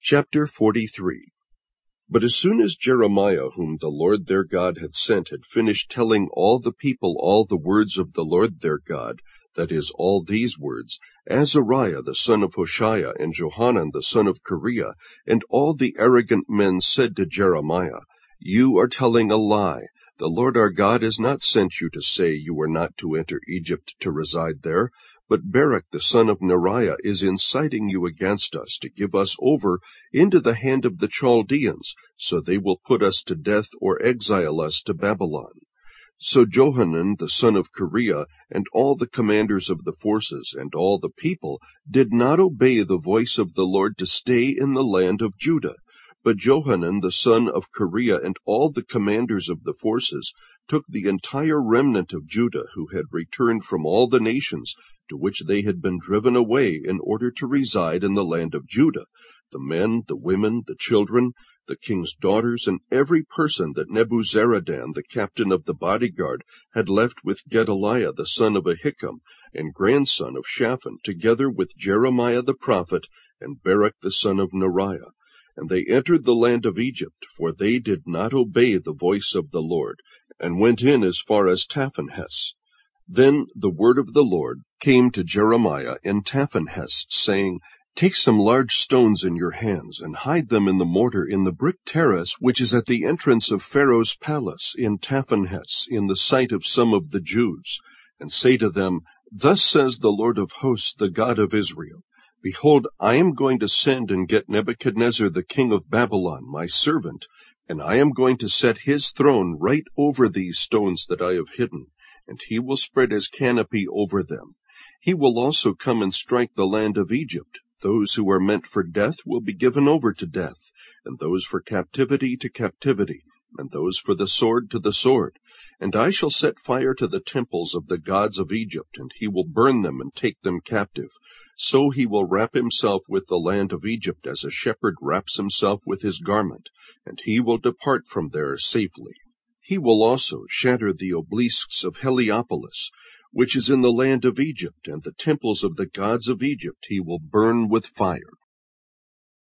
Chapter 43. But as soon as Jeremiah, whom the Lord their God had sent, had finished telling all the people all the words of the Lord their God, that is, all these words, Azariah the son of Hoshaiah, and Johanan the son of Kareah, and all the arrogant men said to Jeremiah, You are telling a lie. The Lord our God has not sent you to say you are not to enter Egypt to reside there, but Barak the son of Neriah is inciting you against us to give us over into the hand of the Chaldeans, so they will put us to death or exile us to Babylon. So Johanan the son of Kareah and all the commanders of the forces and all the people did not obey the voice of the Lord to stay in the land of Judah. But Johanan the son of Kareah and all the commanders of the forces took the entire remnant of Judah who had returned from all the nations to which they had been driven away in order to reside in the land of Judah, the men, the women, the children, the king's daughters, and every person that Nebuzaradan, the captain of the bodyguard, had left with Gedaliah the son of Ahikam, and grandson of Shaphan, together with Jeremiah the prophet, and Barak the son of Neriah. And they entered the land of Egypt, for they did not obey the voice of the Lord, and went in as far as Taphanhes. Then the word of the Lord came to Jeremiah in Taphanhes, saying, Take some large stones in your hands, and hide them in the mortar in the brick terrace which is at the entrance of Pharaoh's palace in Taphanhes, in the sight of some of the Jews, and say to them, Thus says the Lord of hosts, the God of Israel, Behold, I am going to send and get Nebuchadnezzar the king of Babylon, my servant, and I am going to set his throne right over these stones that I have hidden, and he will spread his canopy over them. He will also come and strike the land of Egypt. Those who are meant for death will be given over to death, and those for captivity to captivity, and those for the sword to the sword. And I shall set fire to the temples of the gods of Egypt, and he will burn them and take them captive. So he will wrap himself with the land of Egypt as a shepherd wraps himself with his garment, and he will depart from there safely. He will also shatter the obelisks of Heliopolis, which is in the land of Egypt, and the temples of the gods of Egypt he will burn with fire.